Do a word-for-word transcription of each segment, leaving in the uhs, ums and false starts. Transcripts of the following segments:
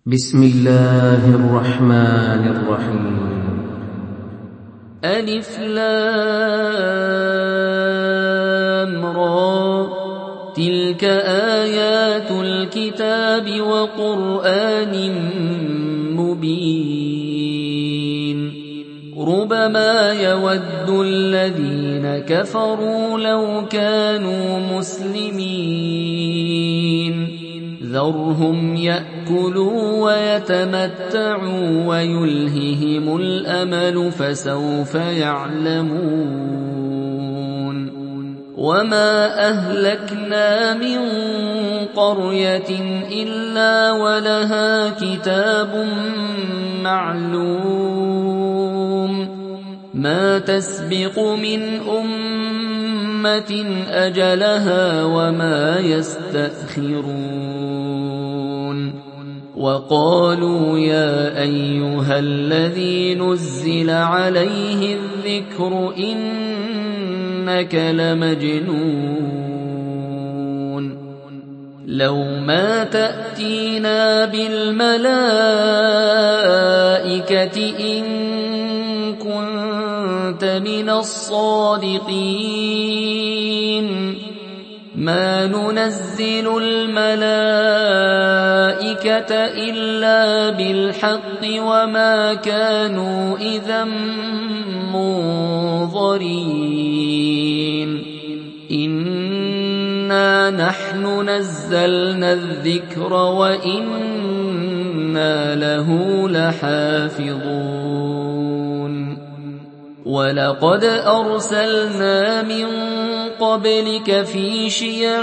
بسم الله الرحمن الرحيم. ألف لام را، تلك آيات الكتاب وقرآن مبين. ربما يود الذين كفروا لو كانوا مسلمين، ذرهم يأكلوا ويتمتعوا ويلههم الأمل فسوف يعلمون. وما أهلكنا من قرية إلا ولها كتاب معلوم، ما تسبق من أمة أجلها وما يستأخرون. وقالوا يا أيها الذي نزل عليه الذكر إنك لمجنون، لو ما تأتينا بالملائكة إن كنت من الصادقين. ما ننزل الملائكة إلا بالحق وما كانوا إذا منظرين. إنا نحن نزلنا الذكر وإنا له لحافظون. ولقد أرسلنا من قبلك في شيع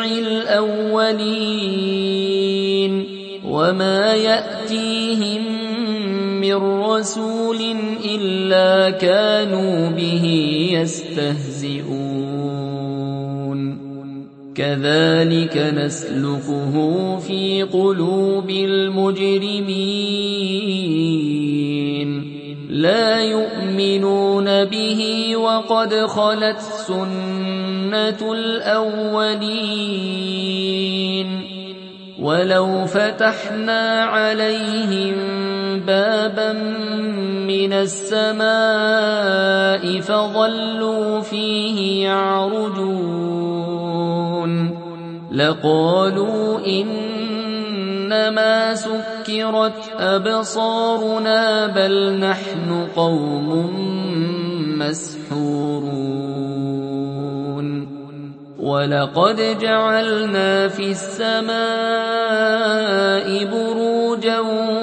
الأولين، وما يأتيهم من رسول إلا كانوا به يستهزئون. كذلك نسلكه في قلوب المجرمين، لا يؤمنون به وقد خلت سنة الأولين. ولو فتحنا عليهم بابا من السماء فظلوا فيه يعرجون لقالوا إنما سكرت أبصارنا بل نحن قوم مسحورون. ولقد جعلنا في السماء بروجا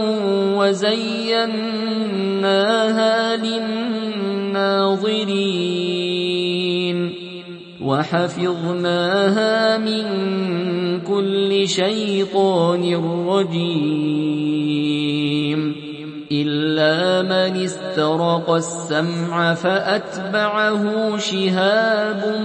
وزيناها للناظرين وحفظناها من كل شيطان رجيم إلا من استرق السمع فأتبعه شهاب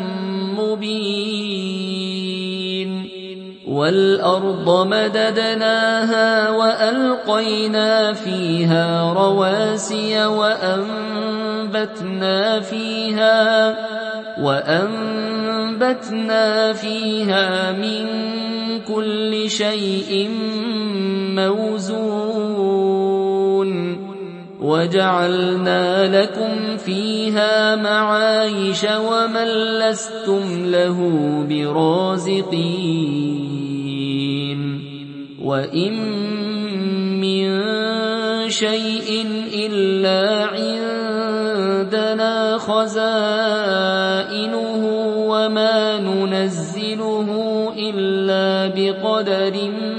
مبين. والأرض مددناها وألقينا فيها رواسي وأنبتنا فيها وأنبتنا فيها من كل شيء موزون وجعلنا لكم فيها معايش ومن لستم له برازقين. وإن من شيء إلا عندنا خزائنه وما ننزله إلا بقدر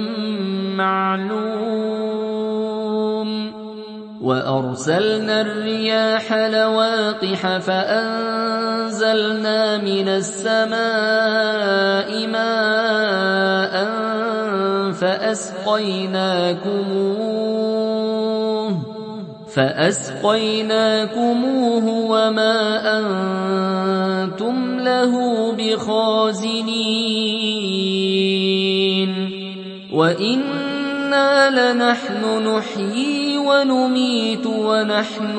معلوم. وأرسلنا الرياح لواقح فأنزلنا من السماء ماء فأسقيناكموه فأسقيناكموه وما أنتم له بخازنين. وإنا لنحن نحيي ونميت ونحن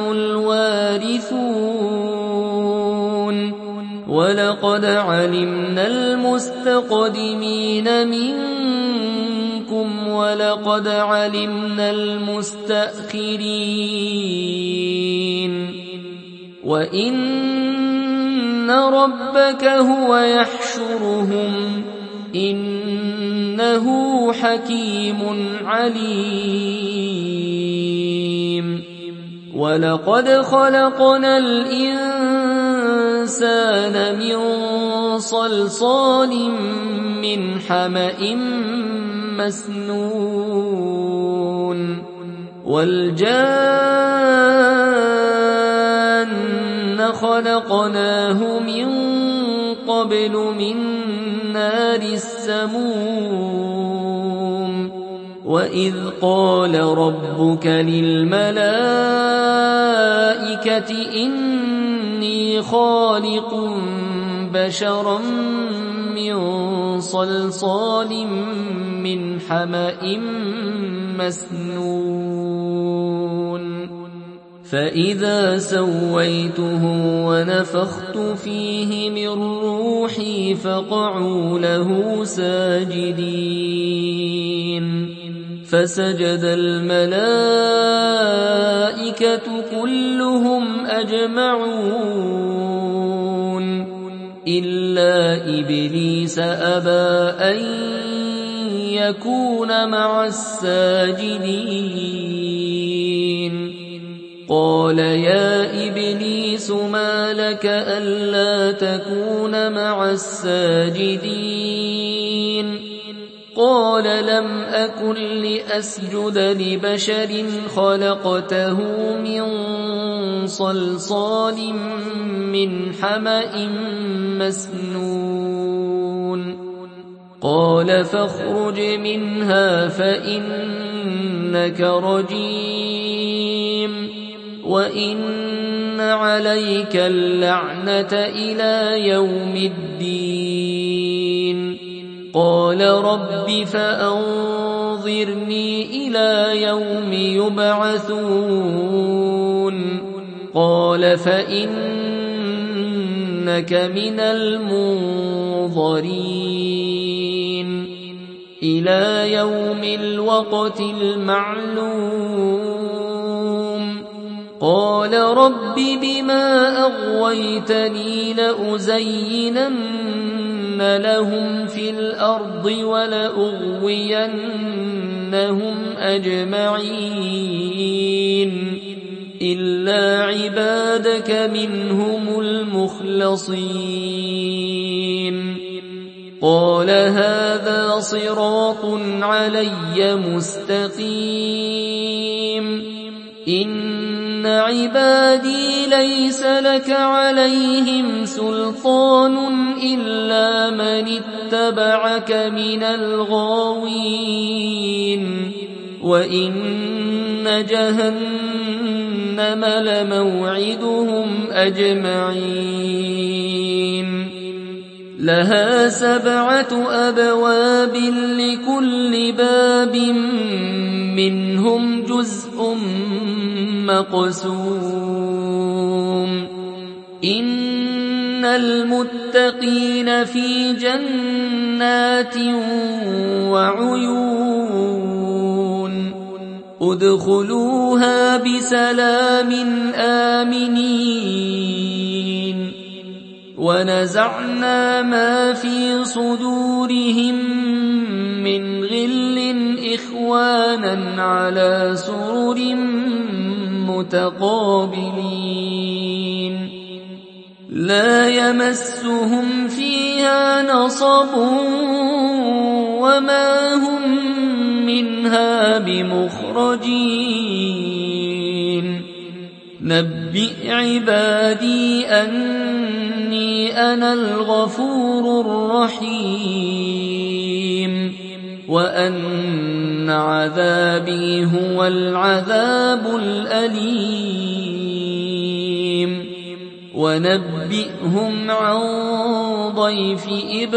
الوارثون. ولقد علمنا المستقدمين منكم ولقد علمنا المستأخرين وإن ربك هو يحشرهم إنه حكيم عليم ولقد خلقنا الإنسان من صلصال من حمأ مسنون والجان خلقناه من قبل من نار السموم وإذ قال ربك للملائكة إني خالق بشرا من صلصال من حمأ مسنون فإذا سويته ونفخت فيه من روحي فقعوا له ساجدين فسجد الملائكة كلهم أجمعون إلا إبليس أبى أن يكون مع الساجدين قال يا إبليس ما لك ألا تكون مع الساجدين قال لم أكن لأسجد لبشر خلقته من صلصال من حمأ مسنون قال فاخرج منها فإنك رجيم وإن عليك اللعنة إلى يوم الدين قال رب فأنظرني إلى يوم يبعثون قال فإنك من المنظرين إلى يوم الوقت المعلوم قال رب بما أغويتني لأزينن لهم في الأرض ولأغوينهم أجمعين إلا عبادك منهم المخلصين قال هذا صراط علي مستقيم إن عبادي ليس لك عليهم سلطان إلا من اتبعك من الغاوين وإن جهنم لموعدهم أجمعين لها سبعة أبواب لكل باب منهم جزء مقسوم إن المتقين في جنات وعيون ادخلوها بسلام آمنين ونزعنا ما في صدورهم من غل إخوانا على سرر متقابلين لا يمسهم فيها نصب وما هم منها بمخرجين نبئ عبادي أني أنا الغفور الرحيم وأن عذابي هو العذاب الأليم ونبئهم عن ضيف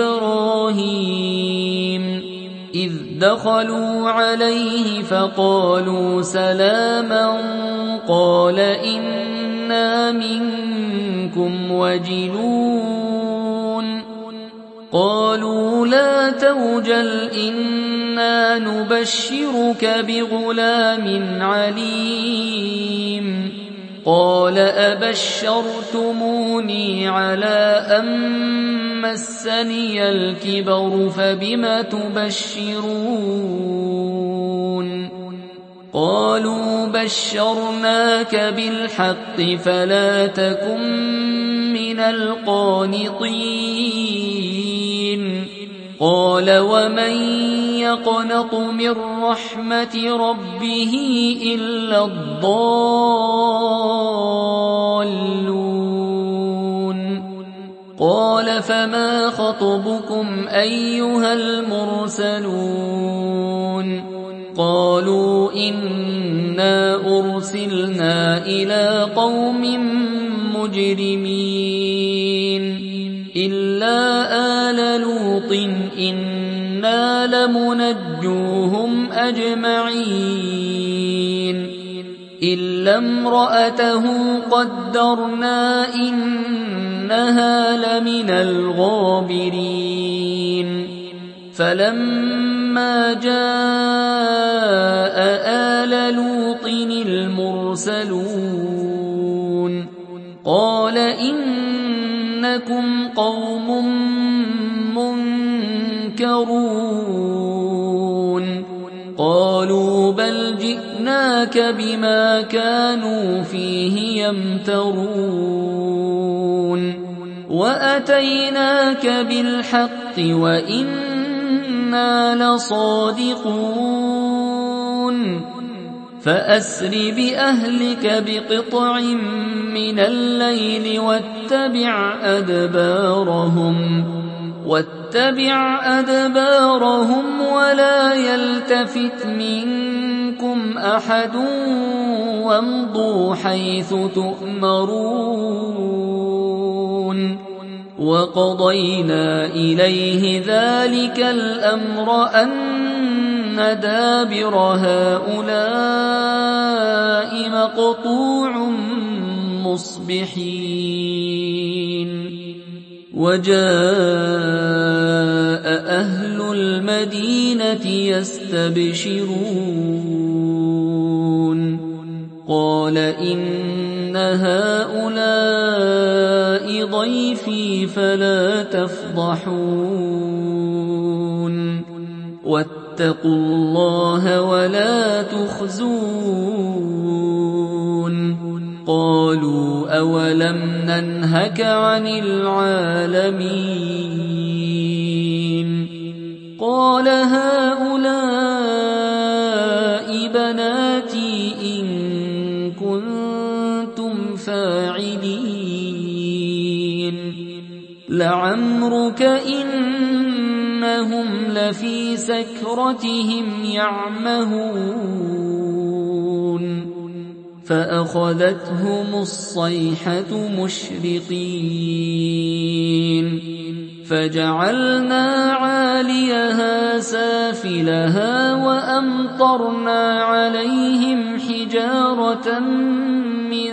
إبراهيم إذ دخلوا عليه فقالوا سلاما قال إنا منكم وجلون قالوا لا توجل إنا نبشرك بغلام عليم قال أبشرتموني على أن مسني الكبر فبم تبشرون قالوا بشرناك بالحق فلا تكن من القانطين قال ومن يقنط من رحمة ربه إلا الضالون قال فما خطبكم أيها المرسلون قالوا إنا أرسلنا إلى قوم مجرمين إلا آل لوط إنا لمنجوهم أجمعين إلا امرأته قدرنا إنها لمن الغابرين فلما جاء آل لوط المرسلون قال إنكم قوم منكرون قالوا بل جئناك بما كانوا فيه يمترون وأتيناك بالحق وإنا لصادقون فأسر بأهلك بقطع من الليل واتبع أدبارهم واتبع أدبارهم ولا يلتفت منكم أحد وامضوا حيث تؤمرون وقضينا إليه ذلك الأمر أن دابر هؤلاء مقطوع مصبحين وجاء أهل المدينة يستبشرون قال إن هؤلاء ضيفي فلا تفضحون واتقوا الله ولا تخزون قالوا أولم ننهك عن العالمين قال هؤلاء بناتي إن كنتم فاعلين لعمرك إنهم لفي سكرتهم يعمهون فأخذتهم الصيحة مشرقين فجعلنا عاليها سافلها وأمطرنا عليهم حجارة من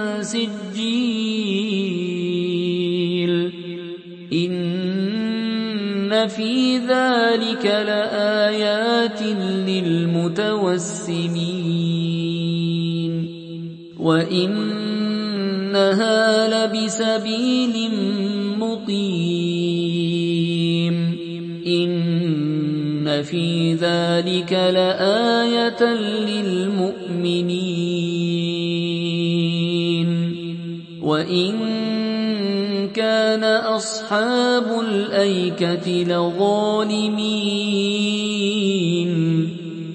سجيل إن في ذلك لآيات للمتوسمين وإنها لبسبيل مقيم إن في ذلك لآية للمؤمنين وإن كان أصحاب الأيكة لظالمين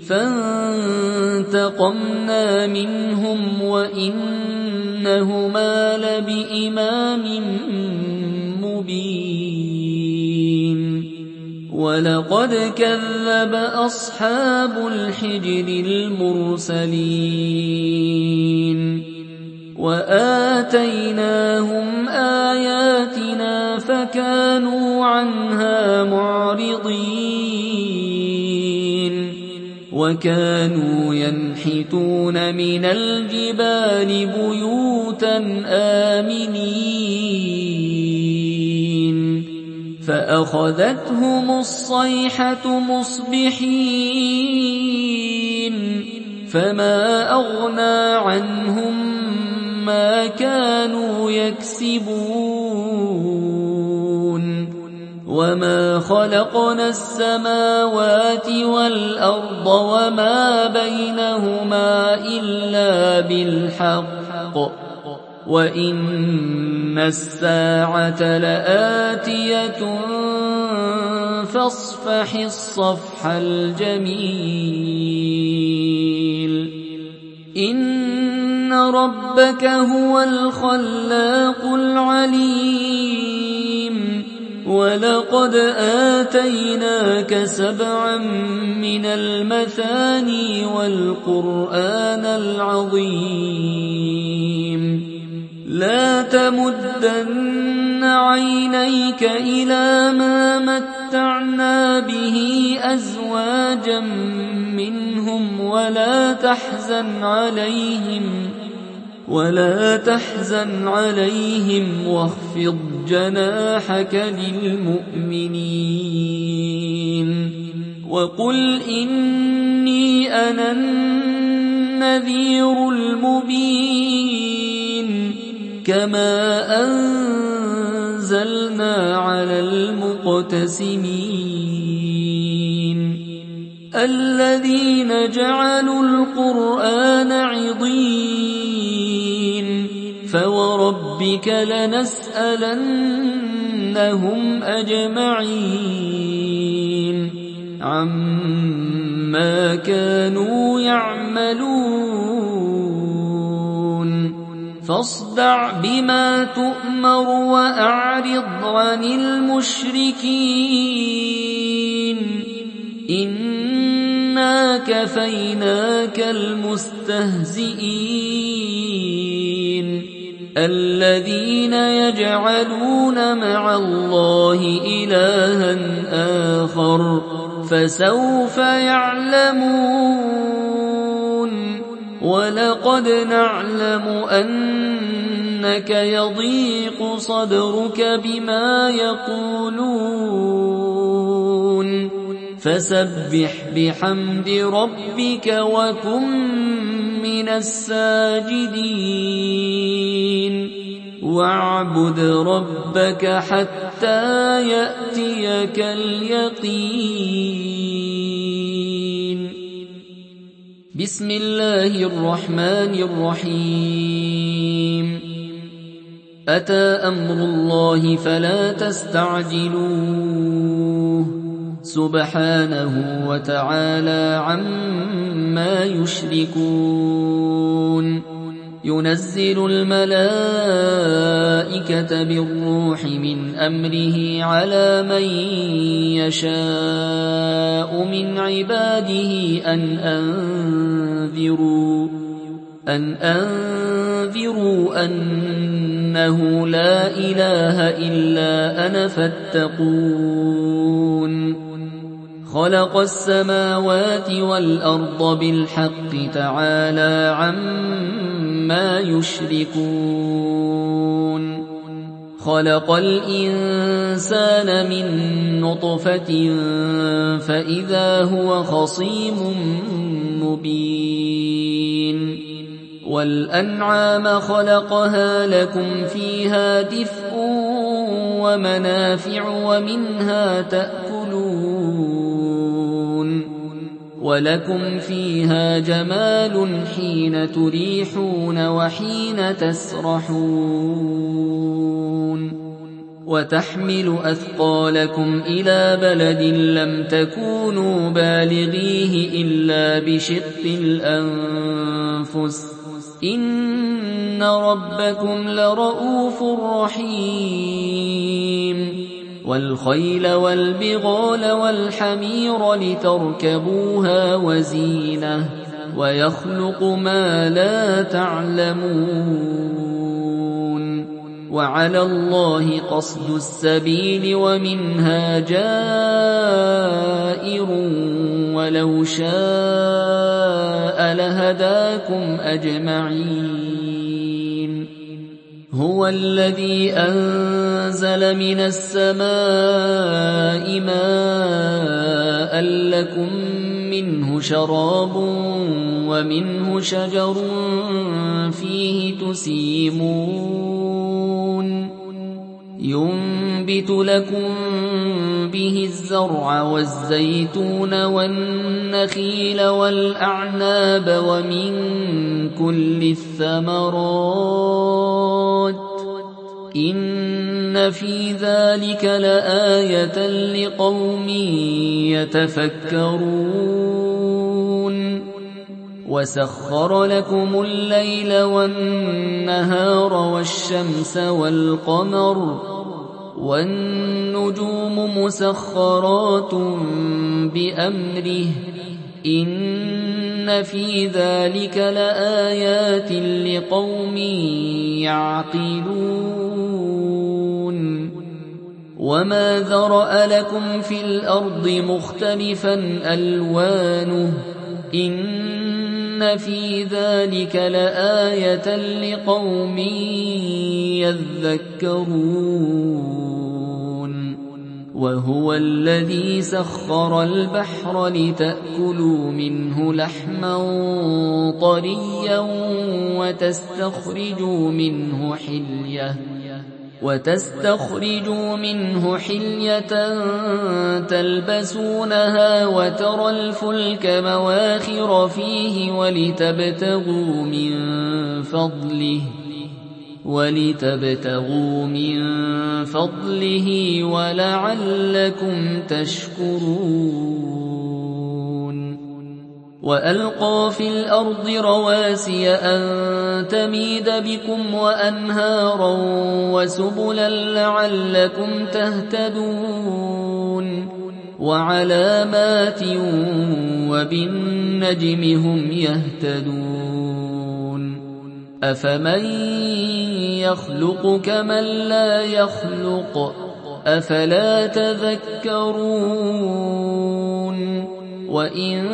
فانتقمنا منهم وإنهما لبإمام مبين ولقد كذب أصحاب الحجر المرسلين وآتيناهم آياتنا فكانوا عنها معرضين وكانوا ينحتون من الجبال بيوتا آمنين فأخذتهم الصيحة مصبحين فما أغنى عنهم ما كانوا يكسبون وما خلقنا السماوات والأرض وما بينهما إلا بالحق وإن الساعة لآتية فاصفح الصفح الجميل إن ربك هو الخلاق العليم ولقد آتيناك سبعا من المثاني والقرآن العظيم لا تمدن عينيك إلى ما متعنا به أزواجا منهم ولا تحزن عليهم ولا تحزن عليهم واخفض جناحك للمؤمنين وقل إني أنا النذير المبين كما أنزلنا على المقتسمين الذين جعلوا القرآن عضين فوربك لنسألنهم أجمعين عما كانوا يعملون فاصدع بما تؤمر وأعرض عن المشركين إنا كفيناك المستهزئين الذين يجعلون مع الله إلها آخر فسوف يعلمون ولقد نعلم أنك يضيق صدرك بما يقولون فسبح بحمد ربك وكن من الساجدين واعبد ربك حتى يأتيك اليقين بسم الله الرحمن الرحيم أتى أمر الله فلا تستعجلوه سبحانه وتعالى عما يشركون ينزل الملائكة بالروح من أمره على من يشاء من عباده أن أنذروا أن أنذروا أنه لا إله إلا أنا فاتقون خلق السماوات والأرض بالحق تعالى عما يشركون خلق الإنسان من نطفة فإذا هو خصيم مبين والأنعام خلقها لكم فيها دفء ومنافع ومنها تأكلون ولكم فيها جمال حين تريحون وحين تسرحون وتحمل أثقالكم إلى بلد لم تكونوا بالغيه إلا بشق الأنفس إن ربكم لرؤوف رحيم والخيل والبغال والحمير لتركبوها وزينة ويخلق ما لا تعلمون وعلى الله قصد السبيل ومنها جائر ولو شاء لهداكم أجمعين هو الذي أنزل من السماء ماء لكم منه شراب ومنه شجر فيه تسيمون ينبت لكم به الزرع والزيتون والنخيل والأعناب ومن كل الثمرات إن في ذلك لآية لقوم يتفكرون وسخر لكم الليل والنهار والشمس والقمر والنجوم مسخرات بأمره إن في ذلك لآيات لقوم يعقلون وما ذرأ لكم في الأرض مختلفا ألوانه إن في ذلك لآية لقوم يذكرون وهو الذي سخر البحر لتأكلوا منه لحما طريا وتستخرجوا منه حلية وتستخرجوا منه حلية تلبسونها وترى الفلك مواخر فيه ولتبتغوا من فضله ولتبتغوا من فضله ولعلكم تشكرون وألقى في الأرض رواسي أن تميد بكم وأنهارا وسبلا لعلكم تهتدون وعلامات وبالنجم هم يهتدون أفمن يخلق كمن لا يخلق أفلا تذكرون وإن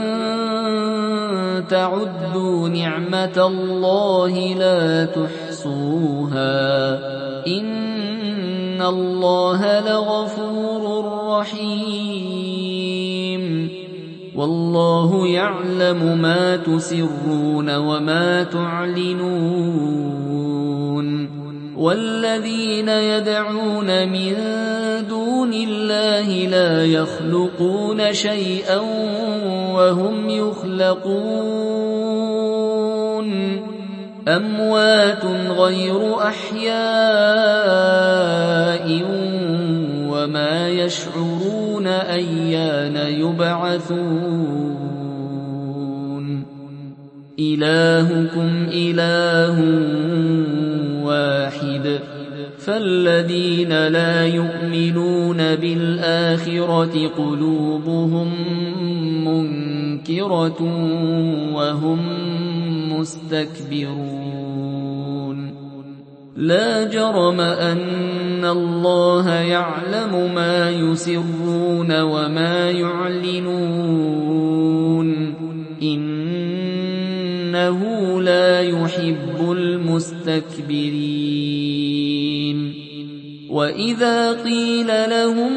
تعدوا نعمة الله لا تحصوها إن الله لغفور رحيم والله يعلم ما تسرون وما تعلنون والذين يدعون من دون الله لا يخلقون شيئا وهم يخلقون أموات غير أحياء وما يشعرون أيان يبعثون إلهكم إله واحد فالذين لا يؤمنون بالآخرة قلوبهم منكرة وهم مستكبرون لا جرم أن الله يعلم ما يسرون وما يعلنون إنه لا يحب المستكبرين وإذا قيل لهم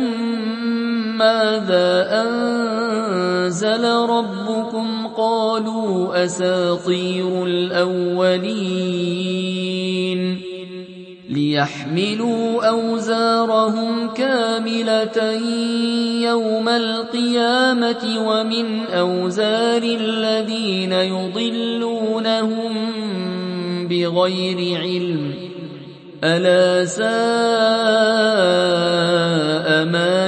ماذا أنزل ربكم قالوا أساطير الأولين ليحملوا أوزارهم كاملة يوم القيامة ومن أوزار الذين يضلونهم بغير علم ألا ساء ما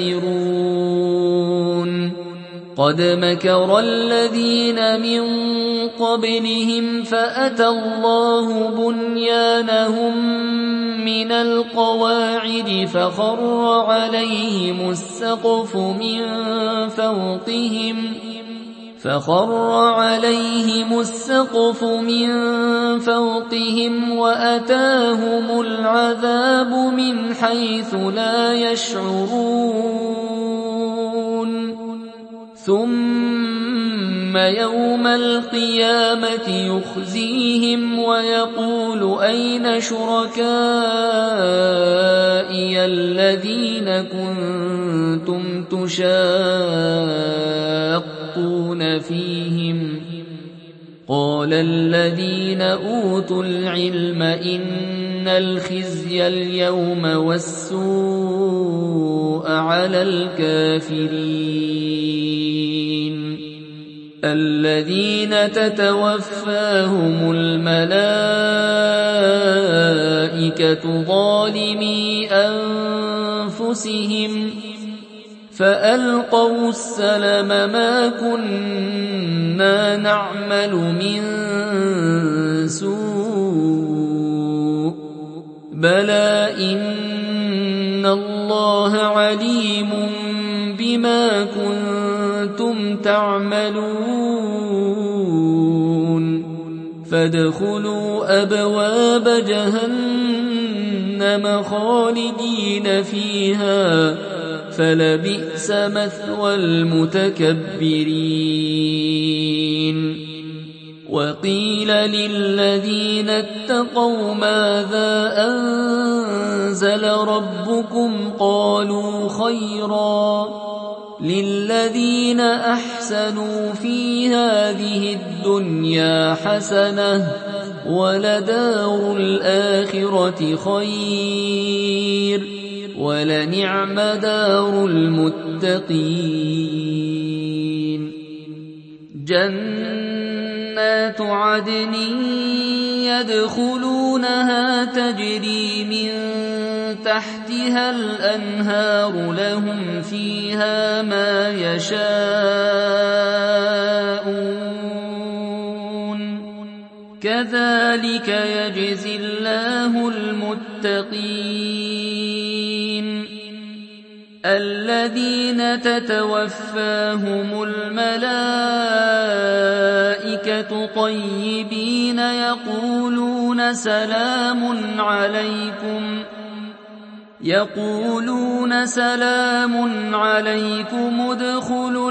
يزرون قد مكر الذين من قبلهم فأتى الله بنيانهم من القواعد فخر عليهم السقف من فوقهم فخر عليهم السقف من فوقهم وأتاهم العذاب من حيث لا يشعرون. ثم ثم يوم القيامة يخزيهم ويقول أين شركائي الذين كنتم تشاقون فيهم قال الذين أوتوا العلم إن الخزي اليوم والسوء على الكافرين الذين تتوفاهم الملائكة ظالمي أنفسهم فألقوا السلم ما كنا نعمل من سوء بلى إن الله عليم بما كنتم تعملون فادخلوا أبواب جهنم خالدين فيها فلبئس مثوى المتكبرين وقيل للذين اتقوا ماذا أنزل ربكم قالوا خيرا للذين أحسنوا في هذه الدنيا حسنة ولدار الآخرة خير ولنعم دار المتقين جنات عدن يدخلونها تجري من تحتها الأنهار لهم فيها ما يشاءون كذلك يجزي الله المتقين الذين تتوفاهم الملائكة طيبين يقولون سلام عليكم يقولون سلام عليكم ادخلوا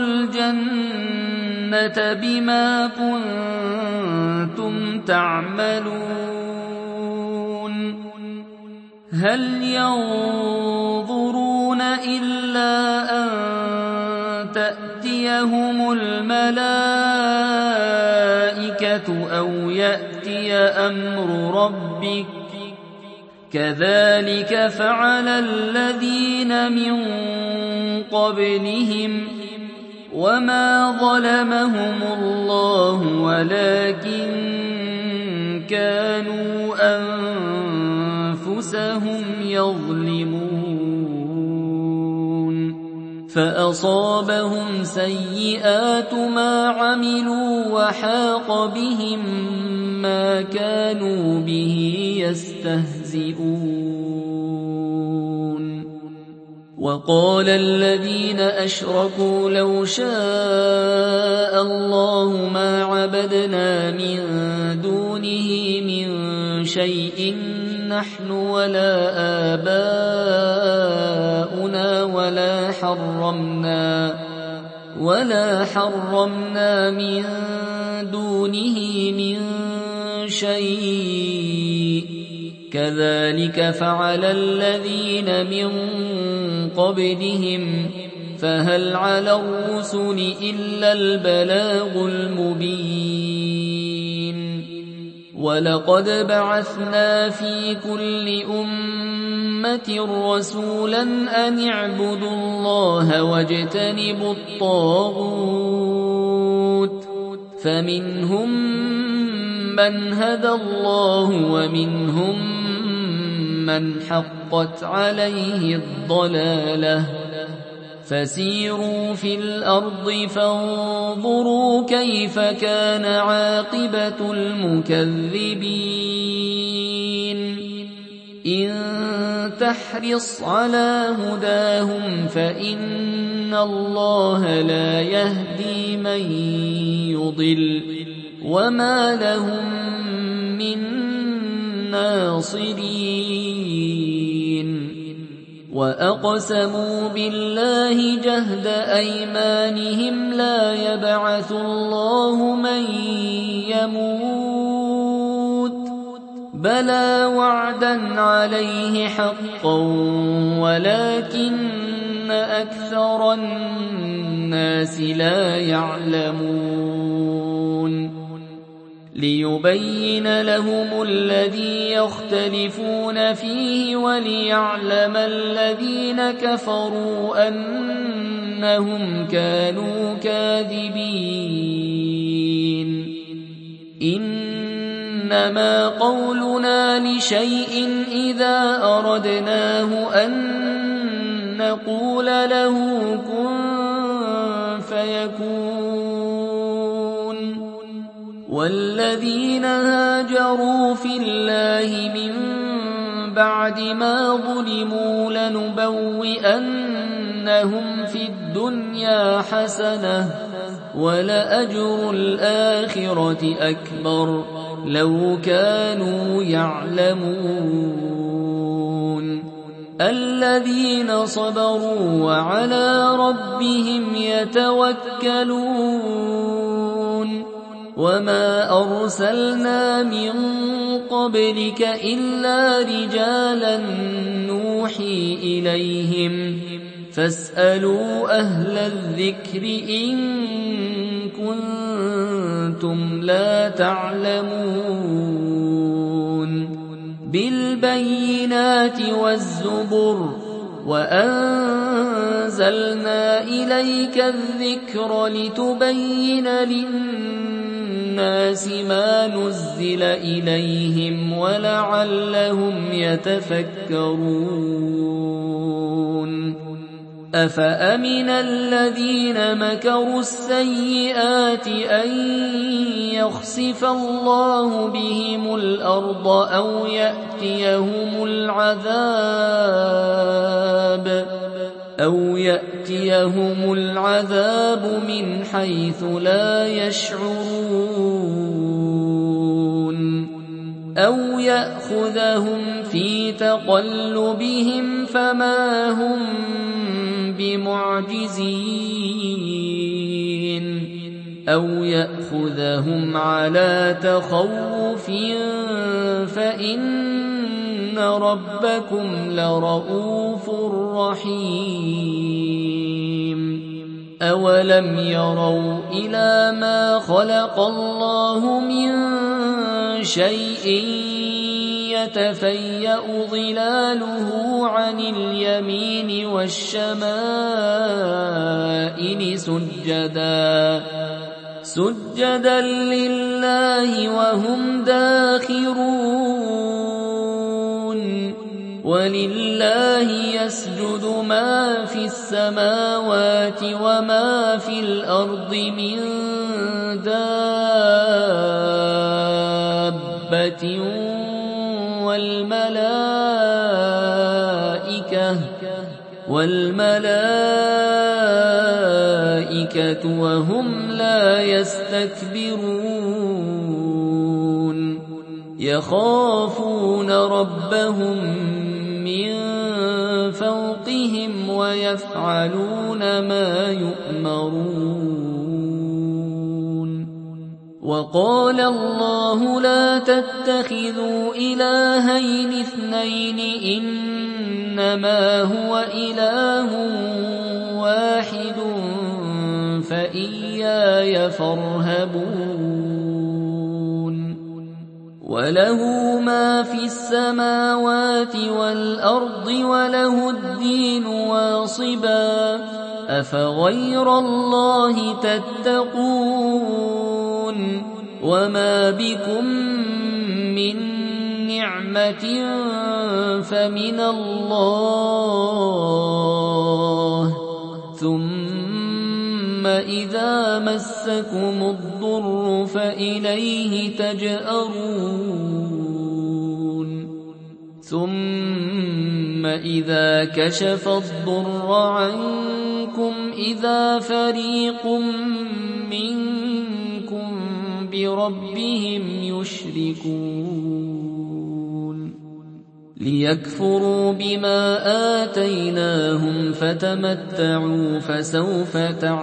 الجنة بما كنتم تعملون هل ينظرون إلا أن تأتيهم الملائكة أو يأتي أمر ربك كذلك فعل الذين من قبلهم وما ظلمهم الله ولكن كانوا أنفسهم يظلمون فأصابهم سيئات ما عملوا وحاق بهم ما كانوا به يستهزئون وقال الذين أشركوا لو شاء الله ما عبدنا من دونه من شيء نحن ولا آباؤنا ولا حرمنا ولا حرمنا من دونه من شيء كذلك فعل الذين من قبلهم فهل على الرسل إلا البلاغ المبين ولقد بعثنا في كل أمة رسولا أن اعبدوا الله واجتنبوا الطاغوت فمنهم من هدى الله ومنهم من حقت عليه الضلالة فسيروا في الأرض فانظروا كيف كان عاقبة المكذبين إن تحرص على هداهم فإن الله لا يهدي من يضل وما لهم من ناصرين وأقسموا بالله جهد أيمانهم لا يبعث الله من يموت بلى وعدا عليه حقا ولكن أكثر الناس لا يعلمون ليبين لهم الذي يختلفون فيه وليعلم الذين كفروا أنهم كانوا كاذبين إنما قولنا لشيء إذا أردناه أن نقول له كن فيكون والذين هاجروا في الله من بعد ما ظلموا لنبوئنهم في الدنيا حسنة ولأجر الآخرة أكبر لو كانوا يعلمون الذين صبروا وعلى ربهم يتوكلون وما أرسلنا من قبلك إلا رجالا نوحي إليهم فاسألوا أهل الذكر إن كنتم لا تعلمون بالبينات والزبر وأنزلنا إليك الذكر لتبين للناس ما نزل إليهم ولعلهم يتفكرون أفأمن الذين مكروا السيئات أن يخسف الله بهم الأرض أو يأتيهم العذاب أو يأتيهم العذاب من حيث لا يشعرون أو يأخذهم في تقلبهم فما هم بمعجزين أو يأخذهم على تخوف فإن ربكم لرؤوف رحيم أولم يروا إلى ما خلق الله من شيء يتفيأ ظلاله عن اليمين والشمائل سجدا سجدا لله وهم داخرون ولله يسجد ما في السماوات وما في الأرض من دابة والملائكة والملائكة وهم لا يستكبرون يخافون ربهم من فوقهم ويفعلون ما يؤمرون وقال الله لا تتخذوا إلهين اثنين إنما هو إله واحد فإياي فارهبون وله ما في السماوات والأرض وله الدين واصبا أفغير الله تتقون وما بكم من نعمة فمن الله ثم إذا مسكم الضر فإليه تجأرون ثم إذا كشف الضر عنكم إذا فريق منكم بربهم يشركون ليكفروا بما آتيناهم فتمتعوا فسوف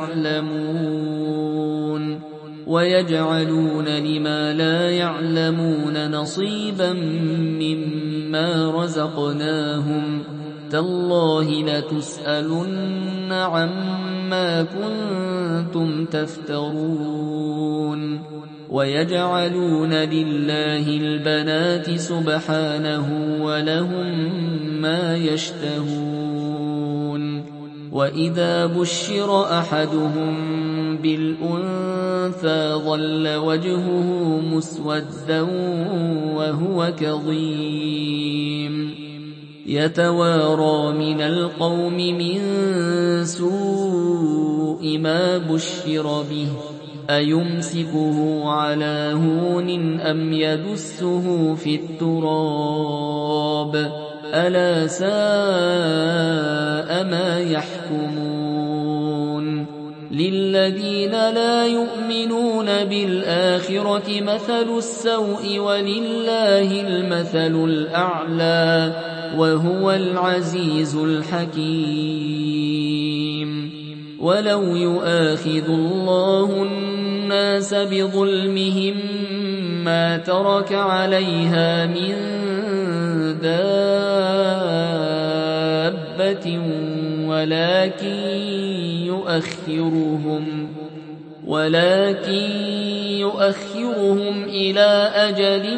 تعلمون ويجعلون لما لا يعلمون نصيبا مما رزقناهم تالله لتسألن عما كنتم تفترون ويجعلون لله البنات سبحانه ولهم ما يشتهون وإذا بشر أحدهم بالأنثى ظل وجهه مسودا وهو كظيم يتوارى من القوم من سوء ما بشر به أيمسكه على هون أم يدسه في التراب ألا ساء ما يحكمون للذين لا يؤمنون بالآخرة مثل السوء ولله المثل الأعلى وهو العزيز الحكيم ولو يؤاخذ الله الناس بظلمهم ما ترك عليها من دابة ولكن يؤخرهم ولكن يؤخرهم إلى أجل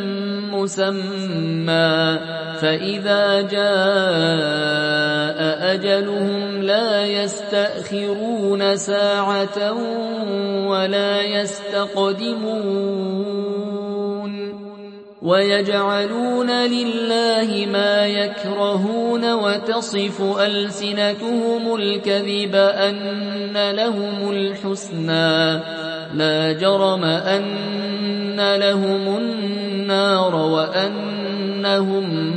مسمى فإذا جاء أجلهم لا يستأخرون ساعة ولا يستقدمون ويجعلون لله ما يكرهون وتصف ألسنتهم الكذب أن لهم الحسنى لا جرم أن لهم النار وأنهم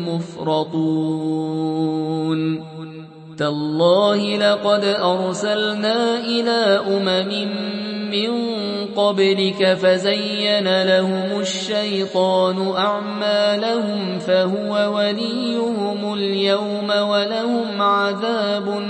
مفرطون تالله لقد أرسلنا إلى أمم من قبلك فزين لهم الشيطان أعمالهم فهو وليهم اليوم ولهم عذاب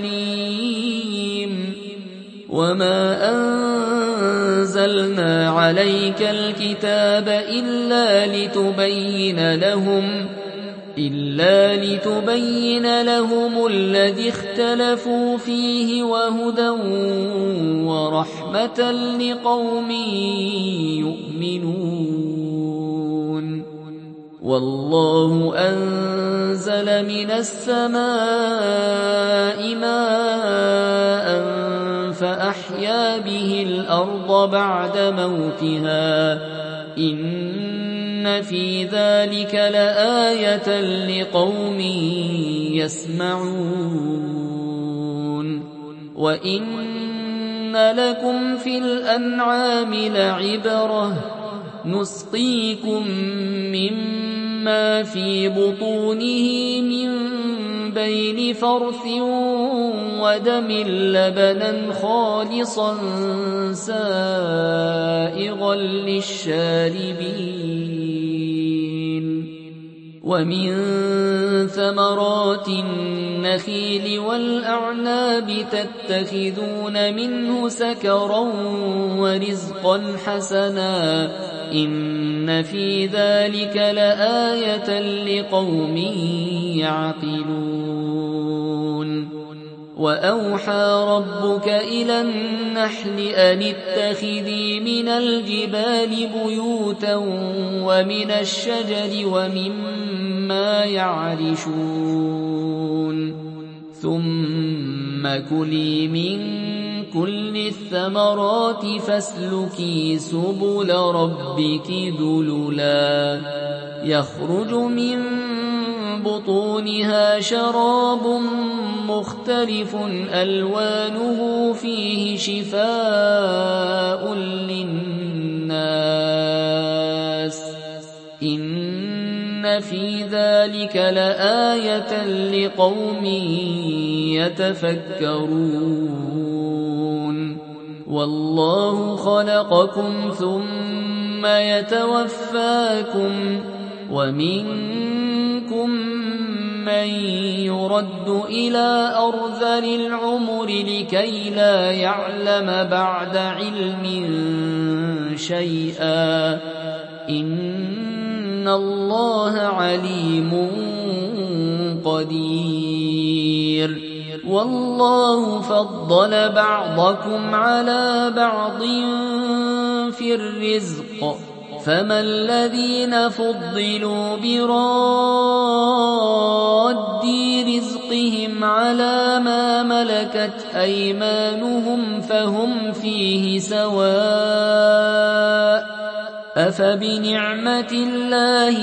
أليم وما أنزلنا عليك الكتاب إلا لتبين لهم إلا لتبين لهم الذي اختلفوا فيه وهدى ورحمة لقوم يؤمنون والله أنزل من السماء ماء فأحيا به الأرض بعد موتها إن في ذلك لآية لقوم يسمعون وإن لكم في الأنعام لعبرة نسقيكم مما في بطونه من بين فرث ودم لبنا خالصا سائغا للشاربين ومن ثمرات النخيل والأعناب تتخذون منه سكرا ورزقا حسنا إن في ذلك لآية لقوم يعقلون وأوحى ربك إلى النحل أن اتخذي من الجبال بيوتا ومن الشجر ومما يعرشون ثم كلي من كل الثمرات فاسلكي سبل ربك ذللا يخرج من بطونها شراب مختلف ألوانه فيه شفاء للناس إن في ذلك لآية لقوم يتفكرون والله خلقكم ثم يتوفاكم ومنكم ومنكم من يرد إلى أرذل العمر لكي لا يعلم بعد علم شيئا إن الله عليم قدير والله فضل بعضكم على بعض في الرزق فما الذين فضلوا براد رزقهم على ما ملكت أيمانهم فهم فيه سواء أفبنعمة الله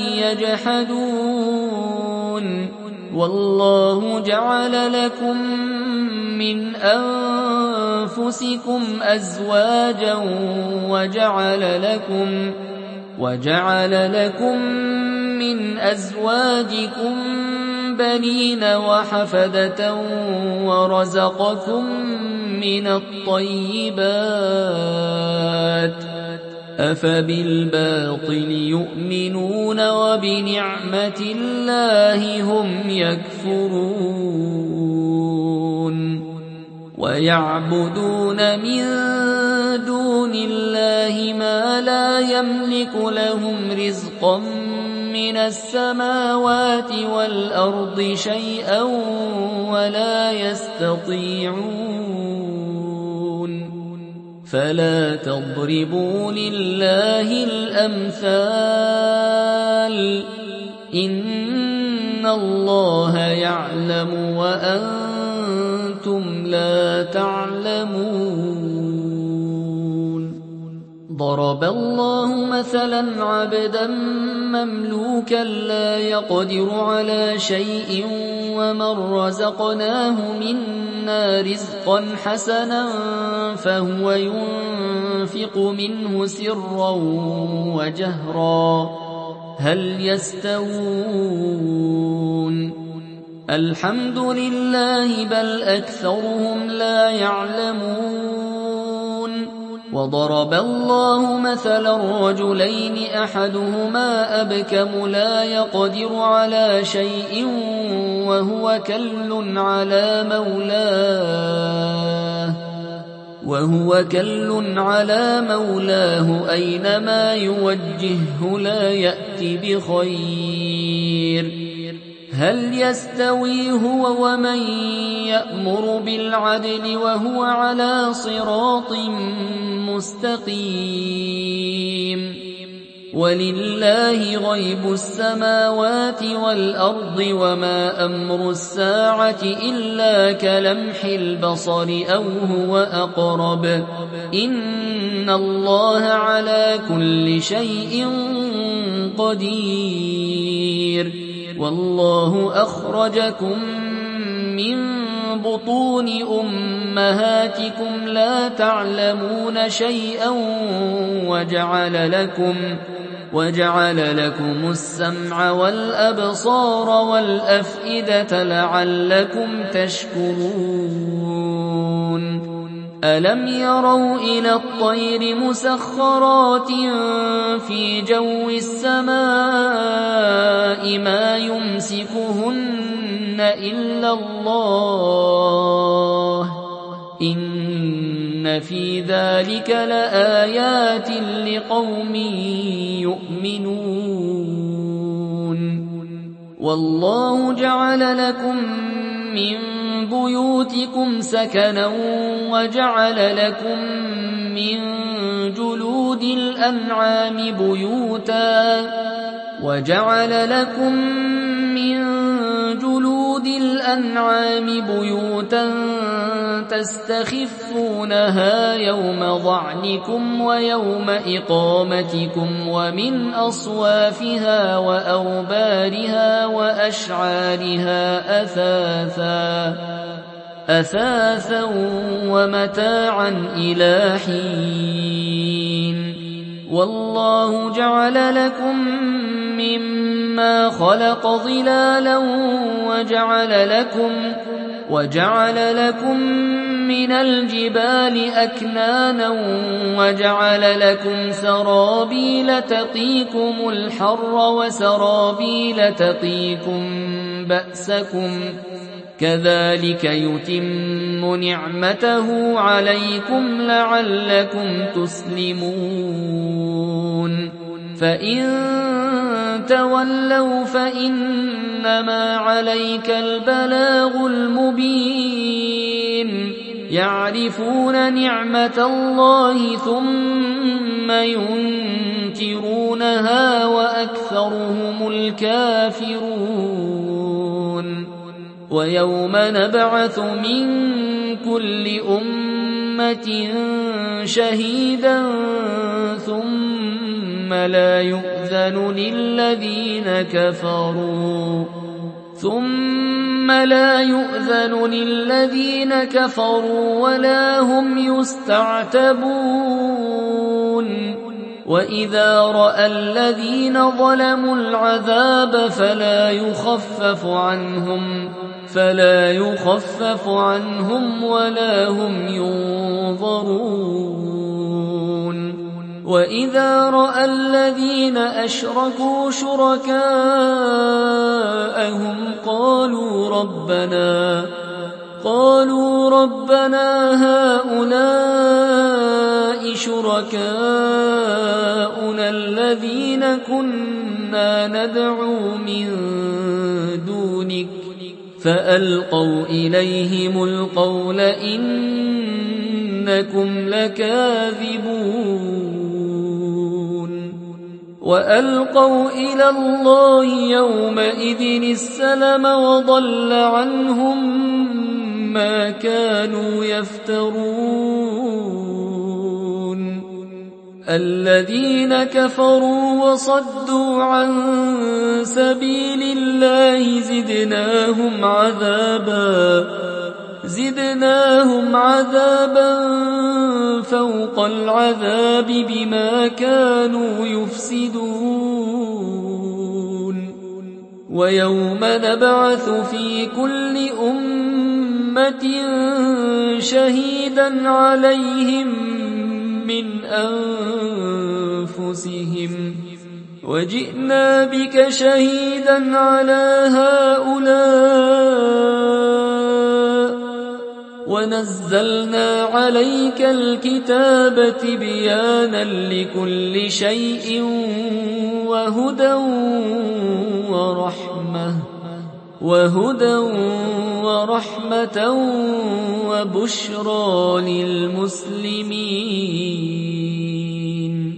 يجحدون والله جعل لكم من أنفسكم أزواجا وجعل لكم وجعل لكم من أزواجكم بنين وحفدة ورزقكم من الطيبات أفبالباطل يؤمنون وبنعمة الله هم يكفرون ويعبدون من دون الله ما لا يملك لهم رزقا من السماوات والأرض شيئا ولا يستطيعون فلا تضربوا لله الأمثال إن الله يعلم وأنتم لا تعلمون ضرب الله مثلا عبدا مملوكا لا يقدر على شيء ومن رزقناه منا رزقا حسنا فهو ينفق منه سرا وجهرا هل يستوون الحمد لله بل أكثرهم لا يعلمون وضرب الله مثلا رجلين أحدهما أبكم لا يقدر على شيء وهو كل على مولاه وهو كل على مولاه أينما يوجهه لا يأتي بخير هل يستوي هو ومن يأمر بالعدل وهو على صراط مستقيم ولله غيب السماوات والأرض وما أمر الساعة إلا كلمح البصر أو هو أقرب إن الله على كل شيء قدير والله أخرجكم من بطون أمهاتكم لا تعلمون شيئا وجعل لكم وجعل لكم السمع والأبصار والأفئدة لعلكم تشكرون ألم يروا إلى الطير مسخرات في جو السماء ما يمسكهن إلا الله إن في ذلك لآيات لقوم يؤمنون والله جعل لكم من بيوتكم سكنا وجعل لكم من جلود الأنعام بيوتا وجعل لكم من جلود الأنعام بيوتا تستخفونها يوم ظعنكم ويوم إقامتكم ومن أصوافها وأوبارها وأشعارها أثاثا أثاثا ومتاعا إلى حين والله جعل لكم مما خلق ظلالا وجعل لكم وجعل لكم من الجبال أكنانا وجعل لكم سرابيل تقيكم الحر وسرابيل تقيكم بأسكم كذلك يتم نعمته عليكم لعلكم تسلمون فإن تولوا فإنما عليك البلاغ المبين يعرفون نعمة الله ثم ينكرونها وأكثرهم الكافرون ويوم نبعث من كل أمة شهيدا ثم لا يؤذن للذين كفروا ثم لا يؤذن للذين كفروا ولا هم يستعتبون وإذا رأى الذين ظلموا العذاب فلا يخفف عنهم فلا يخفف عنهم ولا هم ينظرون وإذا رأى الذين أشركوا شركاءهم قالوا ربنا قالوا ربنا هؤلاء شركاؤنا الذين كنا ندعو من دونك فألقوا إليهم القول إنكم لكاذبون وألقوا إلى الله يومئذ السلم وضل عنهم ما كانوا يفترون الذين كفروا وصدوا عن سبيل الله زدناهم عذابا زدناهم عذابا فوق العذاب بما كانوا يفسدون ويوم نبعث في كل أمة شهيدا عليهم من أنفسهم وجئنا بك شهيدا على هؤلاء ونزلنا عليك الكتاب تبيانا لكل شيء وهدى ورحمة وهدى ورحمة وبشرى للمسلمين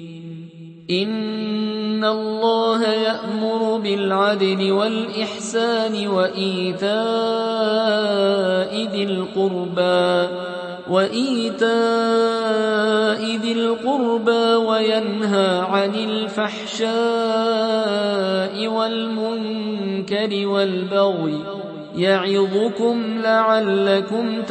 إن الله يأمر بالعدل والإحسان وإيتاء ذي القربى وإيتاء ذي القربى وينهى عن الفحشاء والمنكر والبغي يعظكم لعلكم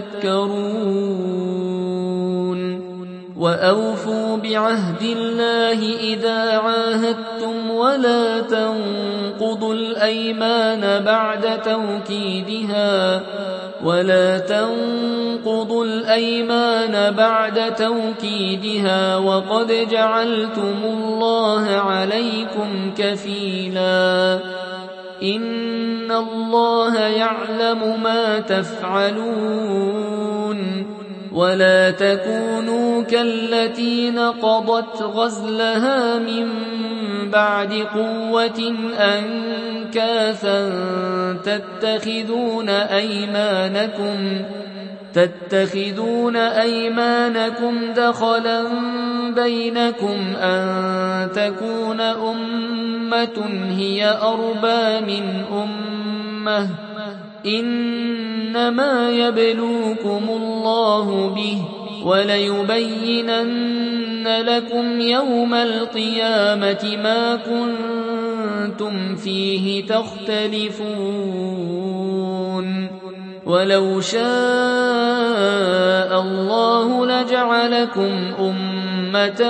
تذكرون وأوفوا بعهد الله إذا عاهدتم ولا تنقضوا الأيمان بعد توكيدها ولا تنقضوا الأيمان بعد توكيدها وقد جعلتم الله عليكم كفيلا إن الله يعلم ما تفعلون ولا تكونوا كالتي نقضت غزلها من بعد قوة أنكاثا تتخذون أيمانكم تتخذون أيمانكم دخلا بينكم أن تكون أمة هي أربى من أمة إنما يبلوكم الله به وليبينن لكم يوم القيامة ما كنتم فيه تختلفون ولو شاء الله لجعلكم أمة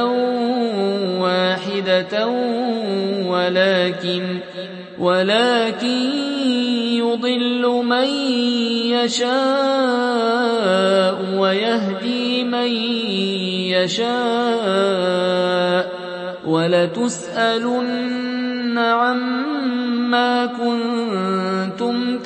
واحدة ولكن ولكن يضل من يشاء ويهدي من يشاء ولتسألن عما كنتم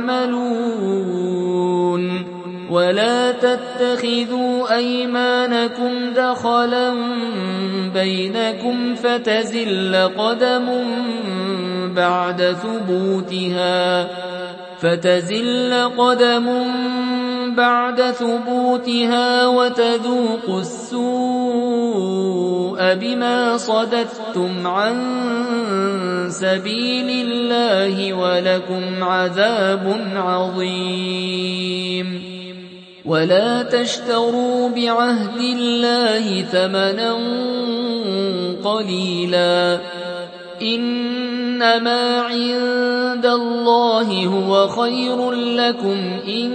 تعملون ولا تتخذوا أيمانكم دخلا بينكم فتزل قدم بعد ثبوتها فتزل قدم بعد ثبوتها وتذوقوا السوء بما صددتم عن سبيل الله ولكم عذاب عظيم ولا تشتروا بعهد الله ثمنا قليلا إنما عند الله هو خير لكم إن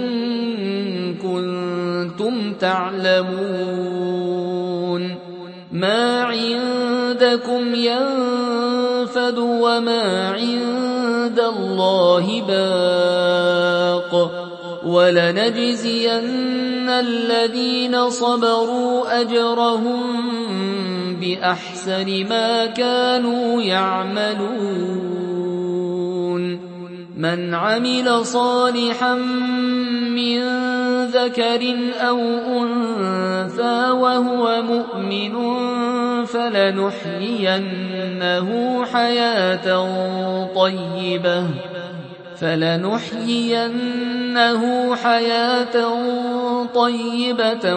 كنتم تعلمون ما عندكم ينفد وما عند الله باق ولنجزين الذين صبروا أجرهم بأحسن ما كانوا يعملون من عمل صالحا من ذكر أو أنثى وهو مؤمن فلنحيينه حياة طيبة فلنحيينه حياة طيبة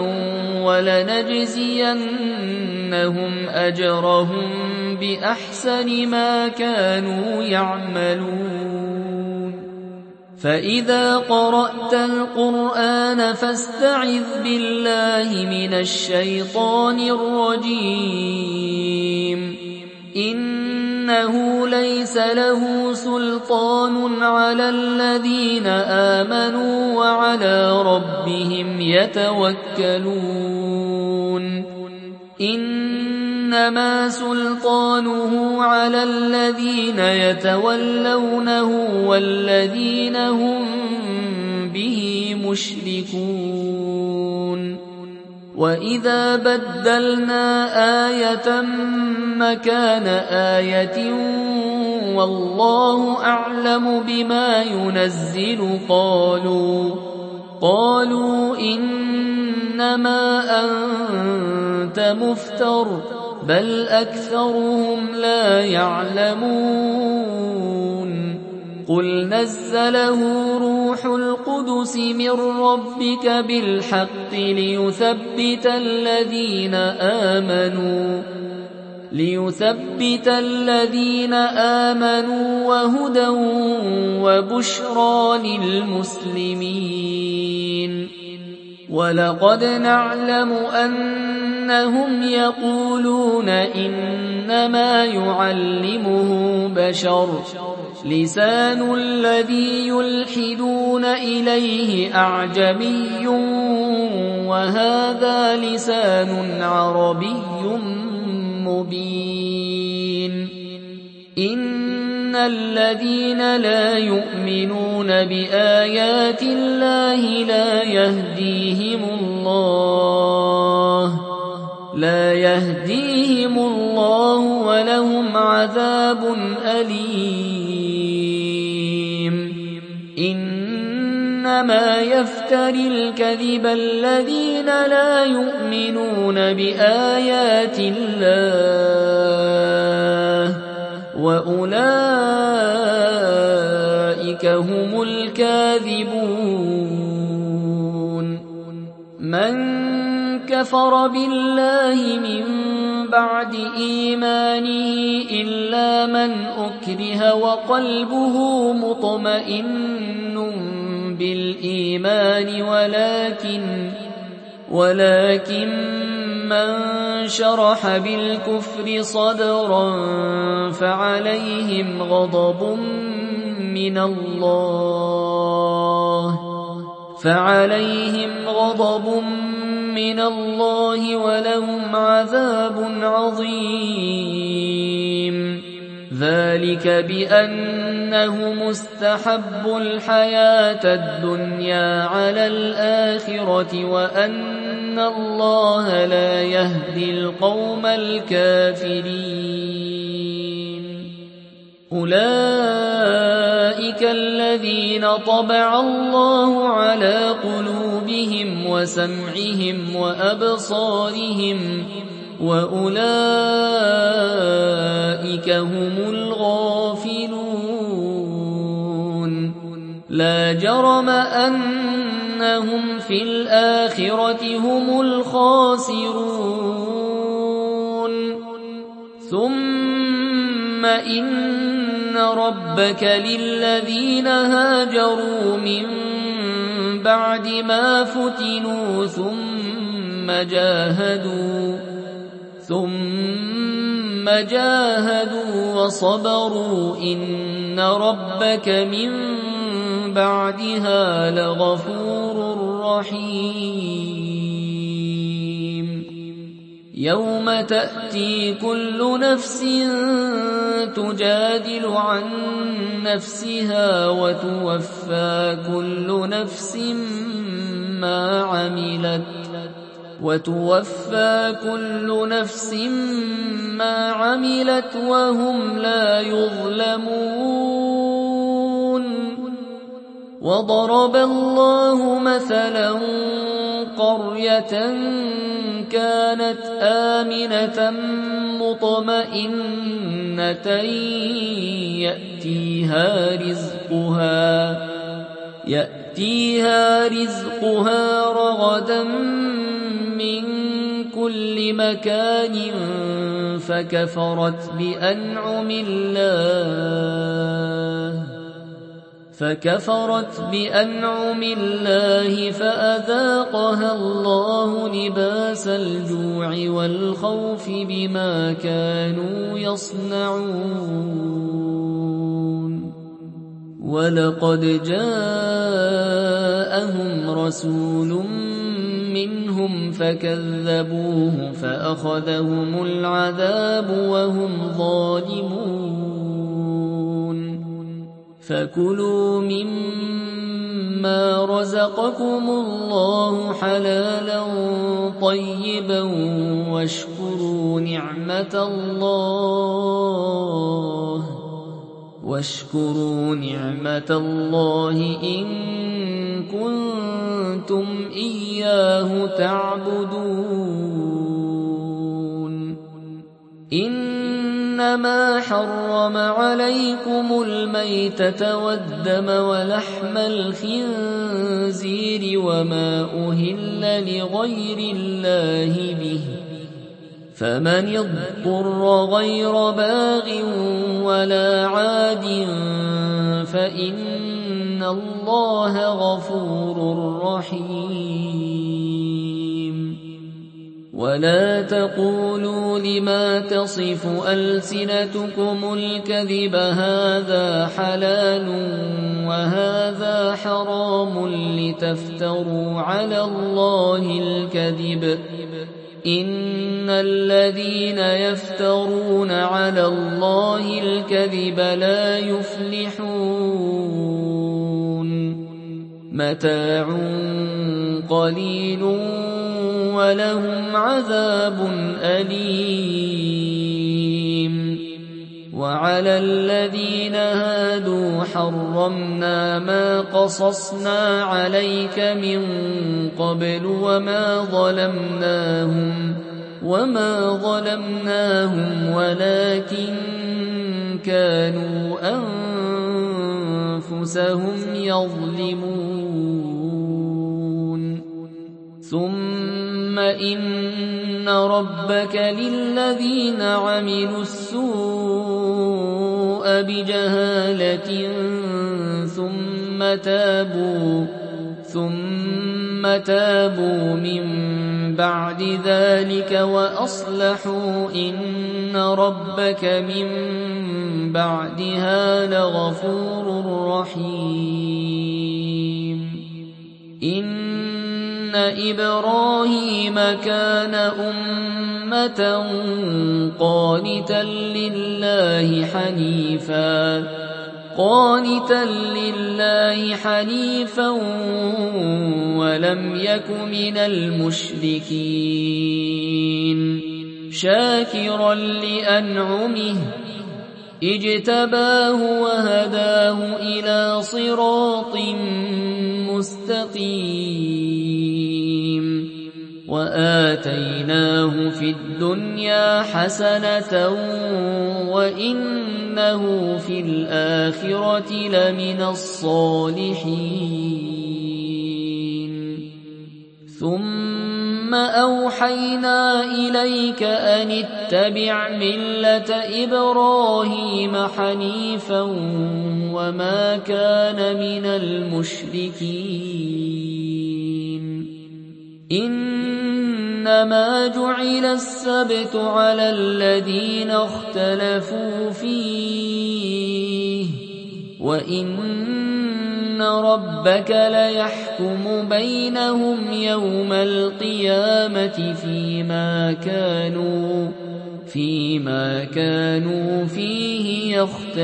ولنجزينهم أجرهم بأحسن ما كانوا يعملون فإذا قرأت القرآن فاستعذ بالله من الشيطان الرجيم إنه ليس له سلطان على الذين آمنوا وعلى ربهم يتوكلون إنما سلطانه على الذين يتولونه والذين هم به مشركون وإذا بدلنا آية مكان آية والله أعلم بما ينزل قالوا قالوا إنما أنت مفتر بل أكثرهم لا يعلمون قل نزله روح القدس من ربك بالحق ليثبت الذين آمنوا ليثبت الذين آمنوا وهدى وبشرى للمسلمين ولقد نعلم أنهم يقولون إنما يعلمه بشر لسان الذي يلحدون إليه أعجمي وهذا لسان عربي مبين إن الذين لا يؤمنون بآيات الله لا يهديهم الله لا يهديهم الله ولهم عذاب أليم إنما يفتري الكذب الذين لا يؤمنون بآيات الله وأولئك هم الكاذبون من كفر بالله من بعد إيمانه إلا من أكره وقلبه مطمئن بالإيمان ولكن ولكن من شرح بالكفر صدرا فعليهم غضب من الله فعليهم غضب من الله ولهم عذاب عظيم ذلك بأن أنهم استحبوا الحياة الدنيا على الآخرة وأن الله لا يهدي القوم الكافرين. أولئك الذين طبع الله على قلوبهم وسمعهم وأبصارهم وأولئك هم الغافلون. لا جرم أنهم في الآخرة هم الخاسرون. ثم إن ربك للذين هاجروا من بعد ما فتنوا ثم جاهدوا ثم جاهدوا وصبروا إن ربك من بعدها لغفور رحيم. يوم تأتي كل نفس تجادل عن نفسها وتوفى كل نفس ما عملت وتوفى كل نفس ما عملت وهم لا يظلمون. وضرب الله مثلا قرية كانت آمنة مطمئنة يأتيها رزقها يأتيها رزقها رغدا من كل مكان فكفرت بأنعم الله فكفرت بأنعم الله فأذاقها الله لباس الجوع والخوف بما كانوا يصنعون. ولقد جاءهم رسول منهم فكذبوه فأخذهم العذاب وهم ظالمون. فكلوا مما رزقكم الله حلالا طيبا واشكروا نعمة الله واشكروا نعمة الله إن كنتم إياه تعبدون. إنما حرم عليكم الميتة والدم ولحم الخنزير وما أهل لغير الله به فمن اضطر غير باغ ولا عاد فإن الله غفور رحيم. ولا تقولوا لما تصف ألسنتكم الكذب هذا حلال وهذا حرام لتفتروا على الله الكذب إن الذين يفترون على الله الكذب لا يفلحون. متاع قليل ولهم عذاب أليم. وعلى الذين هادوا حرمنا ما قصصنا عليك من قبل وما ظلمناهم وما ظلمناهم ولكن كانوا أنفسهم يظلمون. ثم إن ربك للذين عملوا السوء بجهالة ثم تابوا ثم تابوا من بعد ذلك وأصلحوا إن ربك من بعدها لغفور رحيم. إن إبراهيم كان أمة قانتا لله حنيفا قانتا لله حنيفا ولم يك من المشركين شاكرا لأنعمه اجتباه وهداه إلى صراط مستقيم وآتيناه في الدنيا حسنة وإنه في الآخرة لمن الصالحين ثم أوحينا إليك أن اتبع ملة إبراهيم حنيفا وما كان من المشركين إنما جعل السبت على الذين اختلفوا فيه وإن ربك ليحكم بينهم يوم القيامة فيما كانوا فيما كانوا فيه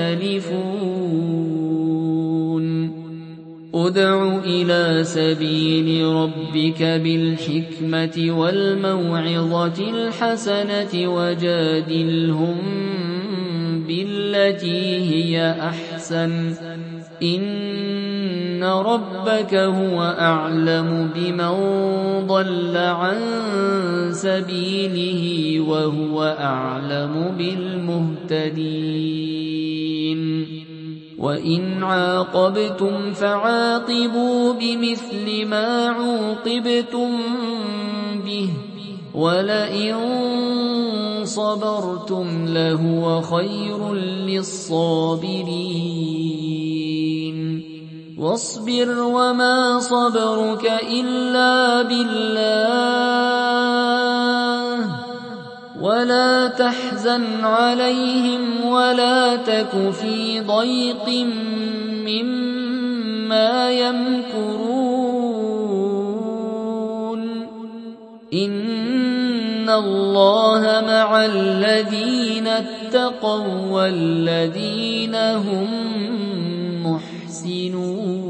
يختلفون ادع إلى سبيل ربك بالحكمة والموعظة الحسنة وجادلهم بالتي هي أحسن إن ربك هو أعلم بمن ضل عن سبيله وهو أعلم بالمهتدين وإن عاقبتم فعاقبوا بمثل ما عوقبتم به ولئن صبرتم لهو خير للصابرين واصبر وما صبرك إلا بالله ولا تحزن عليهم ولا تك في ضيق مما يمكرون إن الله مع الذين اتقوا والذين هم محسنون